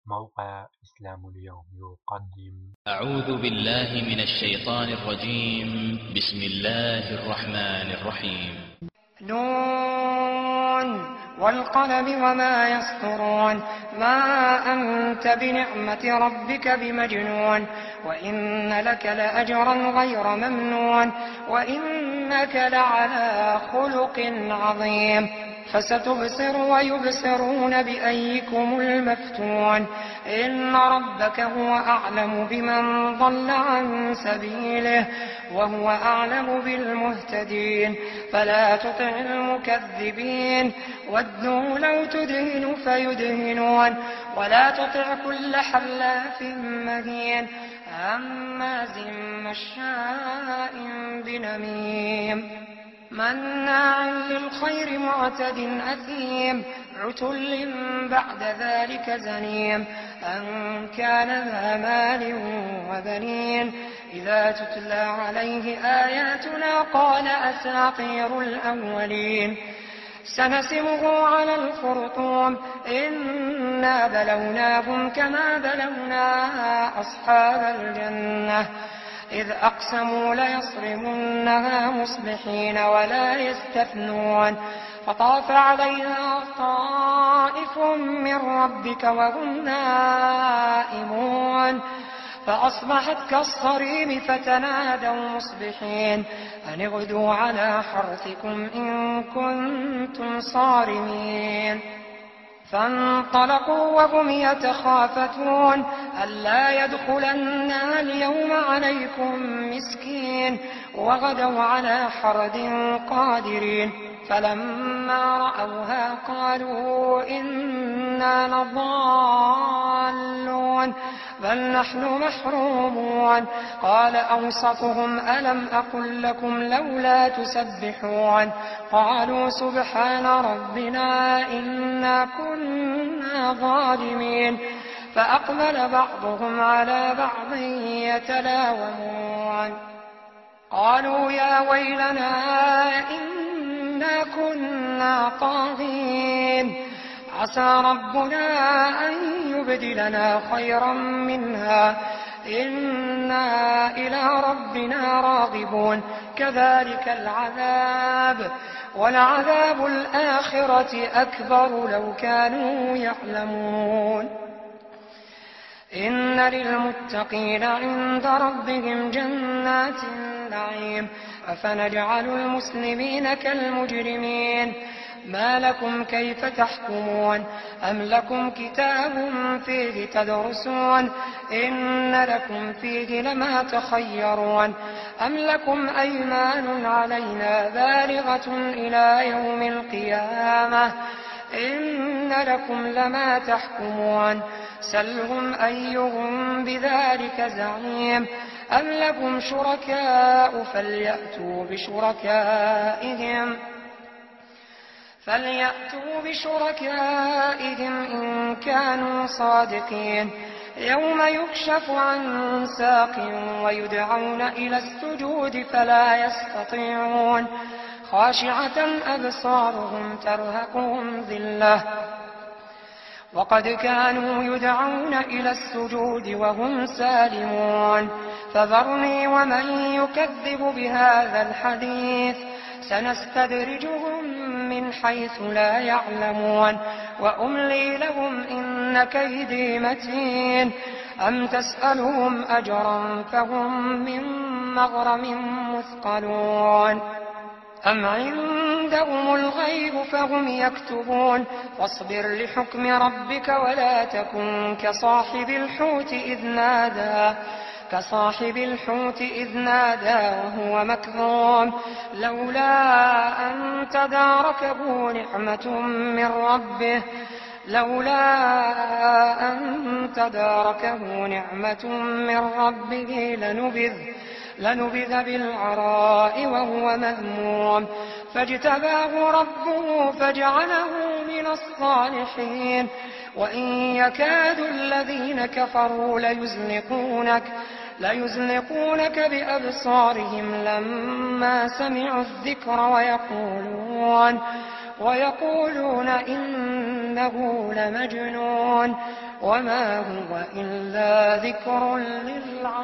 موقع إسلام اليوم يقدم. أعوذ بالله من الشيطان الرجيم. بسم الله الرحمن الرحيم. نون والقلم وما يسطرون. ما أنت بنعمة ربك بمجنون. وإن لك لأجرا غير ممنون. وإنك لعلى خلق عظيم. فستبصر ويبصرون بأيكم المفتون. إن ربك هو أعلم بمن ضل عن سبيله وهو أعلم بالمهتدين. فلا تطع المكذبين ودوا لو تدهن فيدهنون. ولا تطع كل حلاف مهين هماز مشاء بنميم مناع للخير معتد أثيم عتل بعد ذلك زنيم أن كان ذا مال وبنين. إذا تتلى عليه آياتنا قال أساطير الأولين. سنسمه على الخرطوم إنا بلوناهم كما بلونا أصحاب الجنة إذ أقسموا ليصرمنها مصبحين ولا يستثنون. فطاف عليها طائف من ربك وهم نائمون فأصبحت كالصريم فتنادوا مصبحين أن اغدوا على حرثكم إن كنتم صارمين. فانطلقوا وهم يتخافتون ألا يدخلنها اليوم عليكم مسكين وغدوا على حرد قادرين. فلما رأوها قالوا إنا لضالون بل نحن محرومون. قال أوسطهم ألم أقل لكم لولا تسبحون. قالوا سبحان ربنا إنا كنا ظالمين. فأقبل بعضهم على بعض يتلاومون قالوا يا ويلنا إنا كنا طاغين عسى ربنا أن يبدلنا خيرا منها إنا إلى ربنا راغبون. كذلك العذاب ولعذاب الآخرة أكبر لو كانوا يعلمون. إن للمتقين عند ربهم جنات النعيم. أفنجعل المسلمين كالمجرمين ما لكم كيف تحكمون أم لكم كتاب فيه تدرسون إن لكم فيه لما تخيرون أم لكم أيمان علينا بالغة إلى يوم القيامة إن لكم لما تحكمون سلهم أيهم بذلك زعيم أم لكم شركاء فليأتوا بشركائهم إن كانوا صادقين. يوم يكشف عن ساق ويدعون إلى السجود فلا يستطيعون خاشعة أبصارهم ترهقهم ذلة وقد كانوا يدعون إلى السجود وهم سالمون. فذرني ومن يكذب بهذا الحديث سنستدرجهم من حيث لا يعلمون وأملي لهم إن كيدي متين. أم تسألهم أجرا فهم من مغرم مثقلون أم عندهم الغيب فهم يكتبون. واصبر لحكم ربك ولا تكن كصاحب الحوت إذ نادى وهو مكظوم لولا أن تداركه نعمة من ربه لنبذ بالعراء وهو مذموم. فاجتباه ربه فجعله من الصالحين. وإن يكاد الذين كفروا ليزلقونك بأبصارهم لما سمعوا الذكر ويقولون إنه لمجنون وما هو إلا ذكر للعالمين.